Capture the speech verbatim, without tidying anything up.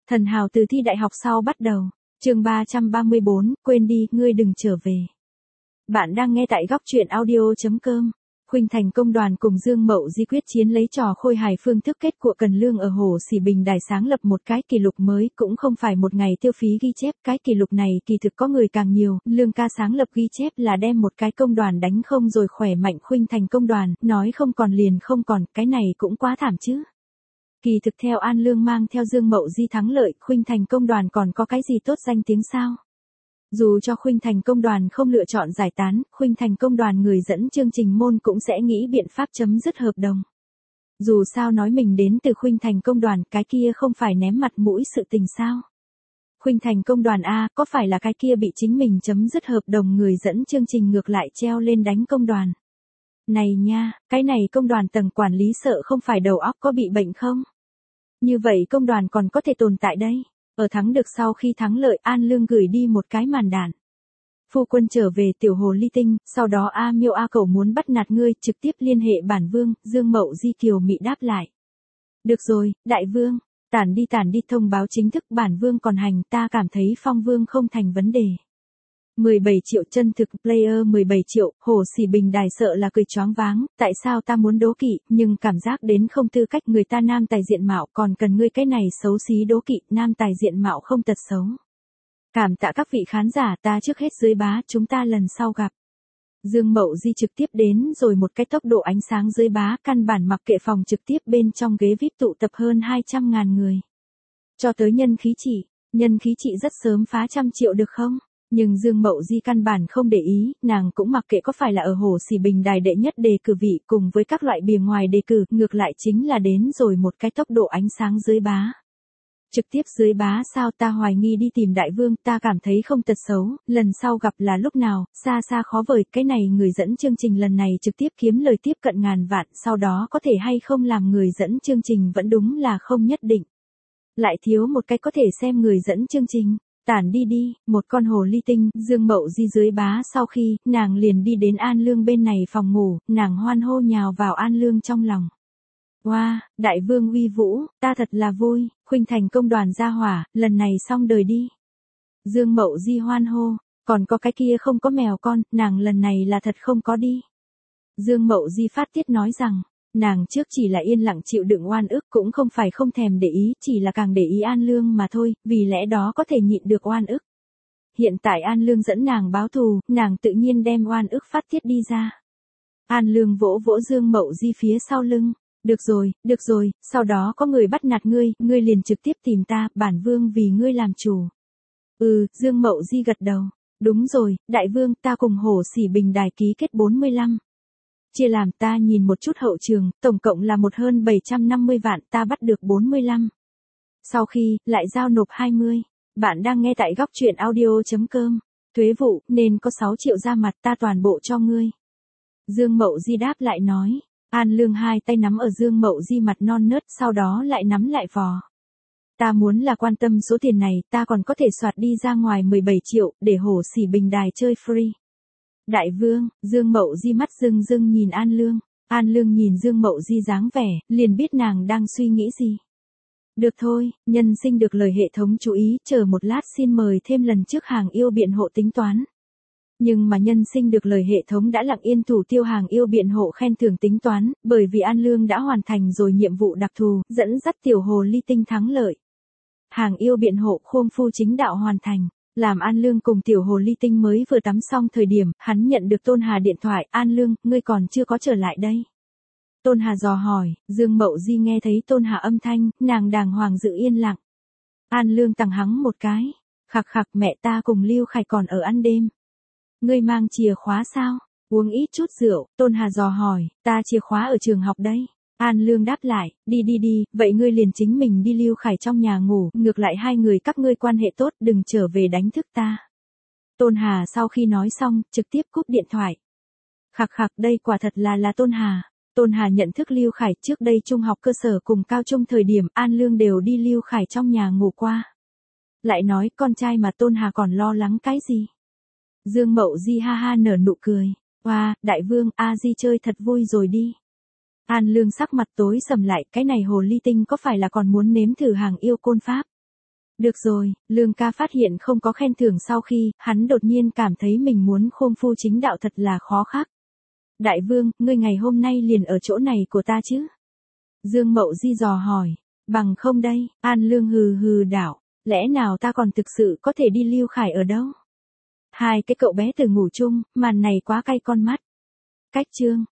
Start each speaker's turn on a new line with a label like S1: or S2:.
S1: Thần hào từ thi đại học sau bắt đầu. Chương ba trăm ba mươi bốn, quên đi, ngươi đừng trở về. Bạn đang nghe tại góc truyện audio chấm com. Khuynh Thành công đoàn cùng Dương Mậu Di quyết chiến lấy trò khôi hài phương thức kết của Cần Lương ở Hồ Sỉ Bình Đài sáng lập một cái kỷ lục mới, cũng không phải một ngày tiêu phí ghi chép, cái kỷ lục này kỳ thực có người càng nhiều, Lương ca sáng lập ghi chép là đem một cái công đoàn đánh không rồi khỏe mạnh Khuynh Thành công đoàn, nói không còn liền không còn, cái này cũng quá thảm chứ. Kỳ thực theo An Lương mang theo Dương Mậu Di thắng lợi, Khuynh Thành công đoàn còn có cái gì tốt danh tiếng sao? Dù cho Khuynh Thành công đoàn không lựa chọn giải tán, Khuynh Thành công đoàn người dẫn chương trình môn cũng sẽ nghĩ biện pháp chấm dứt hợp đồng. Dù sao nói mình đến từ Khuynh Thành công đoàn, cái kia không phải ném mặt mũi sự tình sao? Khuynh Thành công đoàn A, có phải là cái kia bị chính mình chấm dứt hợp đồng người dẫn chương trình ngược lại treo lên đánh công đoàn? Này nha, cái này công đoàn tầng quản lý sợ không phải đầu óc có bị bệnh không? Như vậy công đoàn còn có thể tồn tại đây. Ở thắng được sau khi thắng lợi, An Lương gửi đi một cái màn đạn. Phu quân trở về tiểu hồ ly tinh, sau đó A Miêu A Cẩu muốn bắt nạt ngươi, trực tiếp liên hệ bản vương, Dương Mậu Di kiều mị đáp lại. Được rồi, đại vương, tản đi tản đi, thông báo chính thức bản vương còn hành, ta cảm thấy phong vương không thành vấn đề. mười bảy triệu chân thực player mười bảy triệu, Hồ Sỉ Bình Đài sợ là cười choáng váng, tại sao ta muốn đố kỵ, nhưng cảm giác đến không tư cách người ta nam tài diện mạo, còn cần ngươi cái này xấu xí đố kỵ, nam tài diện mạo không tật xấu. Cảm tạ các vị khán giả, ta trước hết dưới bá, chúng ta lần sau gặp. Dương Mậu Di trực tiếp đến rồi một cái tốc độ ánh sáng dưới bá, căn bản mặc kệ phòng trực tiếp bên trong ghế vi ai pi tụ tập hơn hai trăm ngàn người. Cho tới nhân khí trị, nhân khí trị rất sớm phá trăm triệu được không? Nhưng Dương Mậu Di căn bản không để ý, nàng cũng mặc kệ có phải là ở Hồ Sỉ Bình Đài đệ nhất đề cử vị cùng với các loại bìa ngoài đề cử, ngược lại chính là đến rồi một cái tốc độ ánh sáng dưới bá. Trực tiếp dưới bá sao, ta hoài nghi đi tìm đại vương, ta cảm thấy không tật xấu, lần sau gặp là lúc nào, xa xa khó vời, cái này người dẫn chương trình lần này trực tiếp kiếm lời tiếp cận ngàn vạn, sau đó có thể hay không làm người dẫn chương trình vẫn đúng là không nhất định. Lại thiếu một cái có thể xem người dẫn chương trình. Tản đi đi, một con hồ ly tinh, Dương Mậu Di dưới bá sau khi, nàng liền đi đến An Lương bên này phòng ngủ, nàng hoan hô nhào vào An Lương trong lòng. Wow, đại vương uy vũ, ta thật là vui, Khuynh Thành công đoàn ra hỏa, lần này xong đời đi. Dương Mậu Di hoan hô, còn có cái kia không có mèo con, nàng lần này là thật không có đi. Dương Mậu Di phát tiết nói rằng, nàng trước chỉ là yên lặng chịu đựng oan ức, cũng không phải không thèm để ý, chỉ là càng để ý An Lương mà thôi, vì lẽ đó có thể nhịn được oan ức. Hiện tại An Lương dẫn nàng báo thù, nàng tự nhiên đem oan ức phát tiết đi ra. An Lương vỗ vỗ Dương Mậu Di phía sau lưng, được rồi, được rồi, sau đó có người bắt nạt ngươi, ngươi liền trực tiếp tìm ta, bản vương vì ngươi làm chủ. Ừ, Dương Mậu Di gật đầu, đúng rồi, đại vương, ta cùng Hồ Sỉ Bình Đài ký kết bốn mươi lăm. Chia làm, ta nhìn một chút hậu trường, tổng cộng là một hơn bảy trăm năm mươi vạn, ta bắt được bốn mươi lăm. Sau khi, lại giao nộp hai mươi. Bạn đang nghe tại góc truyện audio chấm com. Thuế vụ, nên có sáu triệu ra mặt, ta toàn bộ cho ngươi. Dương Mậu Di đáp lại nói. An Lương hai tay nắm ở Dương Mậu Di mặt non nớt, sau đó lại nắm lại vò. Ta muốn là quan tâm số tiền này, ta còn có thể soạt đi ra ngoài mười bảy triệu, để Hồ Sỉ Bình Đài chơi free. Đại vương, Dương Mậu Di mắt rưng rưng nhìn An Lương. An Lương nhìn Dương Mậu Di dáng vẻ, liền biết nàng đang suy nghĩ gì. Được thôi, nhân sinh được lời hệ thống chú ý, chờ một lát xin mời thêm lần trước hàng yêu biện hộ tính toán. Nhưng mà nhân sinh được lời hệ thống đã lặng yên thủ tiêu hàng yêu biện hộ khen thưởng tính toán, bởi vì An Lương đã hoàn thành rồi nhiệm vụ đặc thù, dẫn dắt tiểu hồ ly tinh thắng lợi. Hàng yêu biện hộ khôn phu chính đạo hoàn thành. Làm An Lương cùng tiểu hồ ly tinh mới vừa tắm xong thời điểm, hắn nhận được Tôn Hà điện thoại, An Lương, ngươi còn chưa có trở lại đây. Tôn Hà dò hỏi, Dương Mậu Di nghe thấy Tôn Hà âm thanh, nàng đàng hoàng giữ yên lặng. An Lương tằng hắng một cái, khặc khặc, mẹ ta cùng Lưu Khải còn ở ăn đêm. Ngươi mang chìa khóa sao? Uống ít chút rượu, Tôn Hà dò hỏi, ta chìa khóa ở trường học đấy. An Lương đáp lại, đi đi đi, vậy ngươi liền chính mình đi Lưu Khải trong nhà ngủ, ngược lại hai người các ngươi quan hệ tốt, đừng trở về đánh thức ta. Tôn Hà sau khi nói xong, trực tiếp cúp điện thoại. Khặc khặc, đây quả thật là là Tôn Hà. Tôn Hà nhận thức Lưu Khải, trước đây trung học cơ sở cùng cao trung thời điểm, An Lương đều đi Lưu Khải trong nhà ngủ qua. Lại nói, con trai mà Tôn Hà còn lo lắng cái gì? Dương Mậu Di ha ha nở nụ cười. Wow, đại vương, A Di chơi thật vui rồi đi. An Lương sắc mặt tối sầm lại, cái này hồ ly tinh có phải là còn muốn nếm thử hàng yêu côn pháp? Được rồi, Lương ca phát hiện không có khen thưởng sau khi, hắn đột nhiên cảm thấy mình muốn khôn phu chính đạo thật là khó khắc. Đại vương, ngươi ngày hôm nay liền ở chỗ này của ta chứ? Dương Mậu Di dò hỏi. Bằng không đây, An Lương hừ hừ đảo, lẽ nào ta còn thực sự có thể đi Lưu Khải ở đâu? Hai cái cậu bé từ ngủ chung, màn này quá cay con mắt. Cách chương,